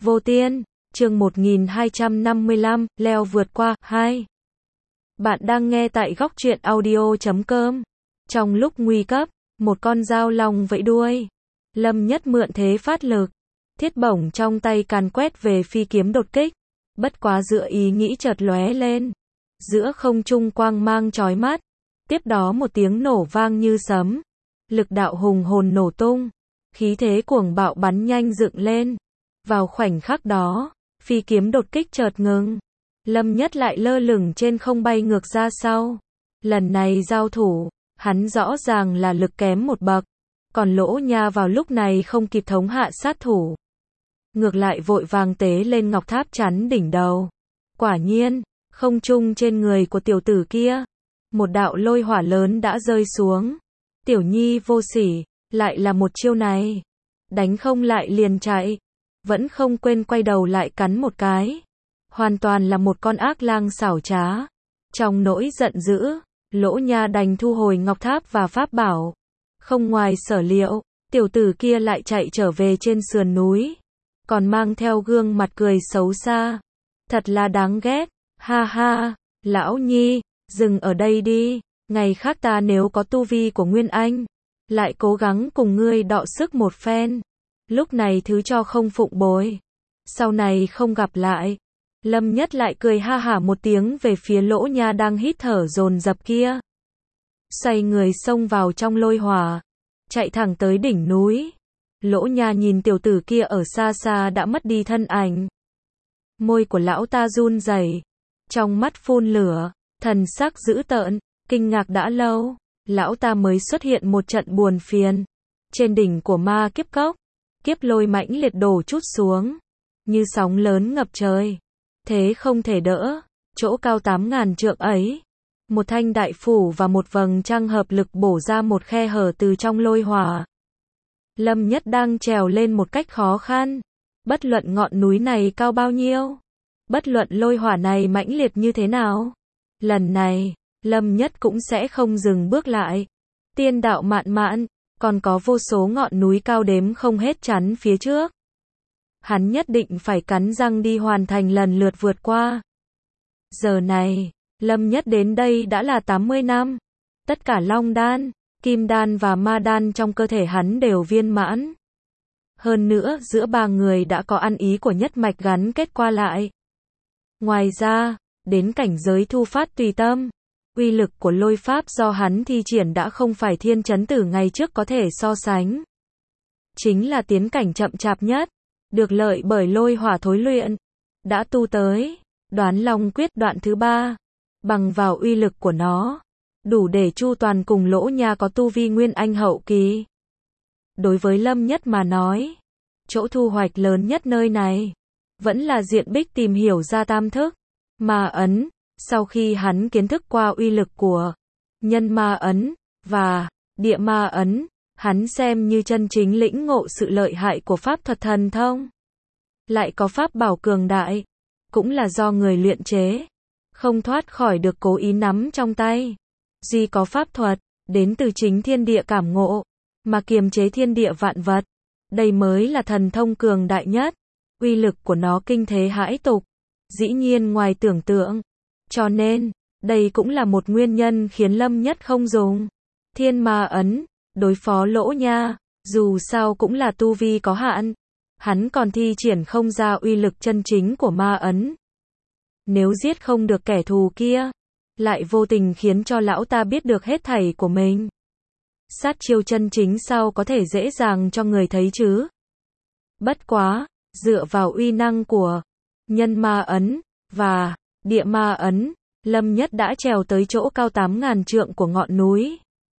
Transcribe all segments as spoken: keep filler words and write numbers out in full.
Vô Tiên, chương một nghìn hai trăm năm mươi lăm, leo vượt qua, hai. Bạn đang nghe tại góc truyện audio chấm com. Trong lúc nguy cấp, một con dao long vẫy đuôi. Lâm Nhất mượn thế phát lực. Thiết bổng trong tay càn quét về phi kiếm đột kích. Bất quá giữa ý nghĩ chợt lóe lên. Giữa không trung quang mang chói mắt. Tiếp đó một tiếng nổ vang như sấm. Lực đạo hùng hồn nổ tung. Khí thế cuồng bạo bắn nhanh dựng lên. Vào khoảnh khắc đó, phi kiếm đột kích chợt ngừng. Lâm Nhất lại lơ lửng trên không bay ngược ra sau. Lần này giao thủ, hắn rõ ràng là lực kém một bậc. Còn Lỗ Nha vào lúc này không kịp thống hạ sát thủ. Ngược lại vội vàng tế lên ngọc tháp chắn đỉnh đầu. Quả nhiên, không trung trên người của tiểu tử kia. Một đạo lôi hỏa lớn đã rơi xuống. Tiểu nhi vô sỉ, lại là một chiêu này. Đánh không lại liền chạy. Vẫn không quên quay đầu lại cắn một cái. Hoàn toàn là một con ác lang xảo trá. Trong nỗi giận dữ, Lỗ Nha đành thu hồi ngọc tháp và pháp bảo. Không ngoài sở liệu, tiểu tử kia lại chạy trở về trên sườn núi. Còn mang theo gương mặt cười xấu xa. Thật là đáng ghét. Ha ha, lão nhi, dừng ở đây đi. Ngày khác ta nếu có tu vi của Nguyên Anh, lại cố gắng cùng ngươi đọ sức một phen. Lúc này thứ cho không phụng bồi. Sau này không gặp lại. Lâm Nhất lại cười ha hả một tiếng về phía Lỗ Nha đang hít thở dồn dập kia. Xoay người xông vào trong lôi hỏa. Chạy thẳng tới đỉnh núi. Lỗ Nha nhìn tiểu tử kia ở xa xa đã mất đi thân ảnh. Môi của lão ta run rẩy, trong mắt phun lửa, thần sắc dữ tợn, kinh ngạc đã lâu. Lão ta mới xuất hiện một trận buồn phiền. Trên đỉnh của ma kiếp cốc, kiếp lôi mãnh liệt đổ trút xuống. Như sóng lớn ngập trời. Thế không thể đỡ. Chỗ cao tám ngàn trượng ấy. Một thanh đại phủ và một vầng trăng hợp lực bổ ra một khe hở từ trong lôi hỏa. Lâm Nhất đang trèo lên một cách khó khăn. Bất luận ngọn núi này cao bao nhiêu. Bất luận lôi hỏa này mãnh liệt như thế nào. Lần này, Lâm Nhất cũng sẽ không dừng bước lại. Tiên đạo mạn mạn, còn có vô số ngọn núi cao đếm không hết chắn phía trước. Hắn nhất định phải cắn răng đi hoàn thành lần lượt vượt qua. Giờ này, Lâm Nhất đến đây đã là tám mươi năm. Tất cả long đan, kim đan và ma đan trong cơ thể hắn đều viên mãn. Hơn nữa, giữa ba người đã có ăn ý của nhất mạch gắn kết qua lại. Ngoài ra, đến cảnh giới thu phát tùy tâm, uy lực của lôi pháp do hắn thi triển đã không phải thiên chấn tử ngày trước có thể so sánh. Chính là tiến cảnh chậm chạp nhất, được lợi bởi lôi hỏa thối luyện. Đã tu tới, đoán long quyết đoạn thứ ba. Bằng vào uy lực của nó, đủ để chu toàn cùng Lỗ Nha có tu vi Nguyên Anh hậu kỳ. Đối với Lâm Nhất mà nói, chỗ thu hoạch lớn nhất nơi này, vẫn là diện bích tìm hiểu ra tam thức, ma ấn. Sau khi hắn kiến thức qua uy lực của nhân ma ấn và địa ma ấn, hắn xem như chân chính lĩnh ngộ sự lợi hại của pháp thuật thần thông. Lại có pháp bảo cường đại, cũng là do người luyện chế, không thoát khỏi được cố ý nắm trong tay. Duy có pháp thuật, đến từ chính thiên địa cảm ngộ, mà kiềm chế thiên địa vạn vật. Đây mới là thần thông cường đại nhất. Uy lực của nó kinh thế hãi tục, dĩ nhiên ngoài tưởng tượng. Cho nên, đây cũng là một nguyên nhân khiến Lâm Nhất không dùng thiên ma ấn đối phó Lỗ Nha. Dù sao cũng là tu vi có hạn, hắn còn thi triển không ra uy lực chân chính của ma ấn. Nếu giết không được kẻ thù kia, lại vô tình khiến cho lão ta biết được hết thảy của mình. Sát chiêu chân chính sao có thể dễ dàng cho người thấy chứ? Bất quá, dựa vào uy năng của nhân ma ấn và địa ma ấn, Lâm Nhất đã trèo tới chỗ cao tám ngàn trượng của ngọn núi.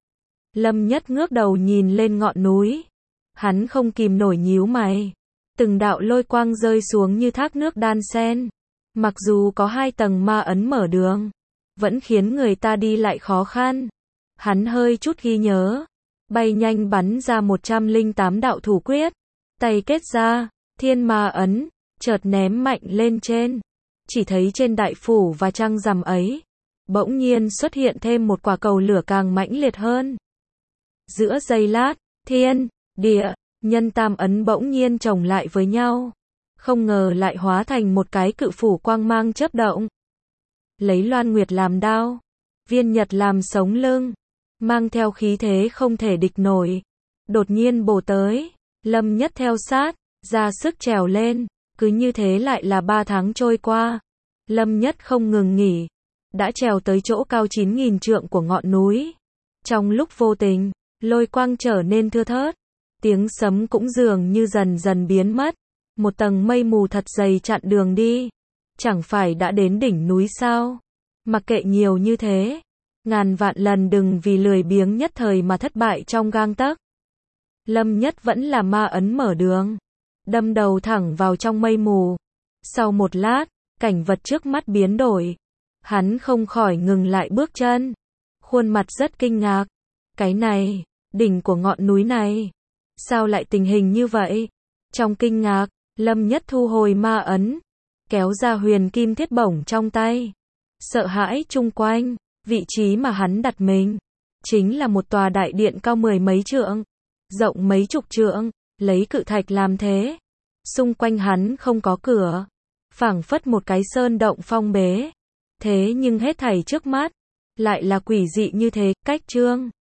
Lâm Nhất ngước đầu nhìn lên ngọn núi. Hắn không kìm nổi nhíu mày. Từng đạo lôi quang rơi xuống như thác nước đan xen. Mặc dù có hai tầng ma ấn mở đường, vẫn khiến người ta đi lại khó khăn. Hắn hơi chút ghi nhớ. Bay nhanh bắn ra một trăm lẻ tám đạo thủ quyết. Tay kết ra, thiên ma ấn, chợt ném mạnh lên trên. Chỉ thấy trên đại phủ và trăng rằm ấy, bỗng nhiên xuất hiện thêm một quả cầu lửa càng mãnh liệt hơn. Giữa giây lát, thiên, địa, nhân tam ấn bỗng nhiên chồng lại với nhau. không ngờ lại hóa thành một cái cự phủ quang mang chớp động. Lấy Loan Nguyệt làm đao, Viên Nhật làm sống lưng, mang theo khí thế không thể địch nổi. Đột nhiên bổ tới, Lâm Nhất theo sát, ra sức trèo lên, cứ như thế lại là ba tháng trôi qua. Lâm Nhất không ngừng nghỉ, đã trèo tới chỗ cao chín nghìn trượng của ngọn núi. Trong lúc vô tình, lôi quang trở nên thưa thớt, tiếng sấm cũng dường như dần dần biến mất. Một tầng mây mù thật dày chặn đường đi. Chẳng phải đã đến đỉnh núi sao? Mặc kệ nhiều như thế, ngàn vạn lần đừng vì lười biếng nhất thời mà thất bại trong gang tấc. Lâm Nhất vẫn là ma ấn mở đường, đâm đầu thẳng vào trong mây mù. Sau một lát, cảnh vật trước mắt biến đổi. Hắn không khỏi ngừng lại bước chân, khuôn mặt rất kinh ngạc. Cái này, đỉnh của ngọn núi này, sao lại tình hình như vậy? Trong kinh ngạc, Lâm Nhất thu hồi ma ấn, kéo ra huyền kim thiết bổng trong tay. Sợ hãi chung quanh, vị trí mà hắn đặt mình, chính là một tòa đại điện cao mười mấy trượng, rộng mấy chục trượng, lấy cự thạch làm thế. Xung quanh hắn không có cửa, phảng phất một cái sơn động phong bế. Thế nhưng hết thảy trước mắt, lại là quỷ dị như thế, cách trương.